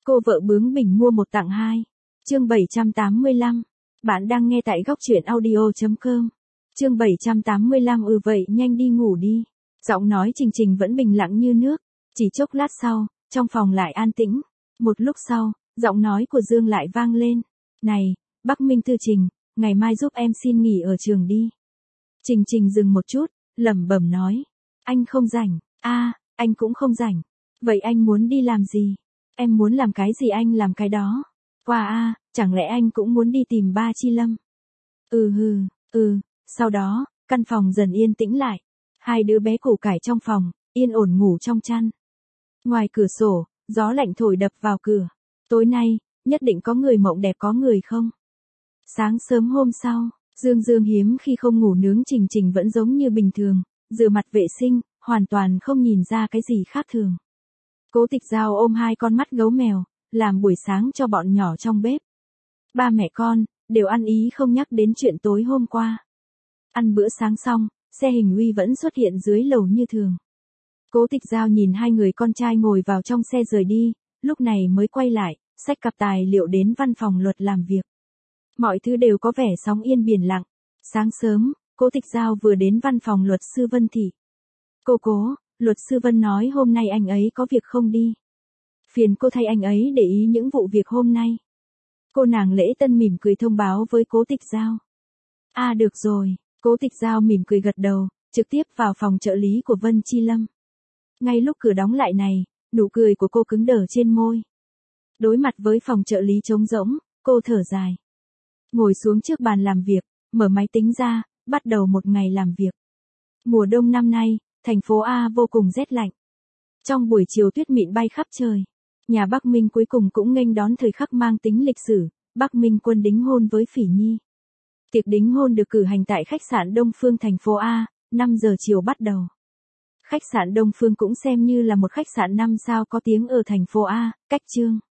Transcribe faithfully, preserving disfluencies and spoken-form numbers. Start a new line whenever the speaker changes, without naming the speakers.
Cô vợ bướng bỉnh mua một tặng hai. Chương bảy trăm tám mươi lăm. Bạn đang nghe tại góc truyện audio chấm com. Chương bảy trăm tám mươi lăm. Ừ vậy nhanh đi ngủ đi. Giọng nói Trình Trình vẫn bình lặng như nước. Chỉ chốc lát sau, trong phòng lại an tĩnh. Một lúc sau, giọng nói của Dương lại vang lên. Này, Bắc Minh Tư Trình, ngày mai giúp em xin nghỉ ở trường đi. Trình Trình dừng một chút, lẩm bẩm nói. Anh không rảnh. A, anh cũng không rảnh. Vậy anh muốn đi làm gì? Em muốn làm cái gì anh làm cái đó. Qua a, chẳng lẽ anh cũng muốn đi tìm ba Chi Lâm? Ừ hừ, ừ, sau đó, căn phòng dần yên tĩnh lại. Hai đứa bé củ cải trong phòng, yên ổn ngủ trong chăn. Ngoài cửa sổ, gió lạnh thổi đập vào cửa. Tối nay, nhất định có người mộng đẹp có người không? Sáng sớm hôm sau, Dương Dương hiếm khi không ngủ nướng Trình Trình vẫn giống như bình thường, rửa mặt vệ sinh, hoàn toàn không nhìn ra cái gì khác thường. Cố Tịch Giao ôm hai con mắt gấu mèo, làm buổi sáng cho bọn nhỏ trong bếp. Ba mẹ con, đều ăn ý không nhắc đến chuyện tối hôm qua. Ăn bữa sáng xong, xe hình uy vẫn xuất hiện dưới lầu như thường. Cố Tịch Giao nhìn hai người con trai ngồi vào trong xe rời đi, lúc này mới quay lại, xách cặp tài liệu đến văn phòng luật làm việc. Mọi thứ đều có vẻ sóng yên biển lặng. Sáng sớm, Cố Tịch Giao vừa đến văn phòng luật sư Vân Thị. Cô Cố, luật sư Vân nói hôm nay anh ấy có việc không đi. Phiền cô thay anh ấy để ý những vụ việc hôm nay. Cô nàng Lễ Tân mỉm cười thông báo với Cố Tịch Giao. À được rồi, Cố Tịch Giao mỉm cười gật đầu, trực tiếp vào phòng trợ lý của Vân Chi Lâm. Ngay lúc cửa đóng lại này, nụ cười của cô cứng đờ trên môi. Đối mặt với phòng trợ lý trống rỗng, cô thở dài. Ngồi xuống trước bàn làm việc, mở máy tính ra, bắt đầu một ngày làm việc. Mùa đông năm nay, thành phố A vô cùng rét lạnh. Trong buổi chiều tuyết mịn bay khắp trời, nhà Bắc Minh cuối cùng cũng nghênh đón thời khắc mang tính lịch sử, Bắc Minh Quân đính hôn với Phỉ Nhi. Tiệc đính hôn được cử hành tại khách sạn Đông Phương thành phố A, năm giờ chiều bắt đầu. Khách sạn Đông Phương cũng xem như là một khách sạn năm sao có tiếng ở thành phố A, cách Chương.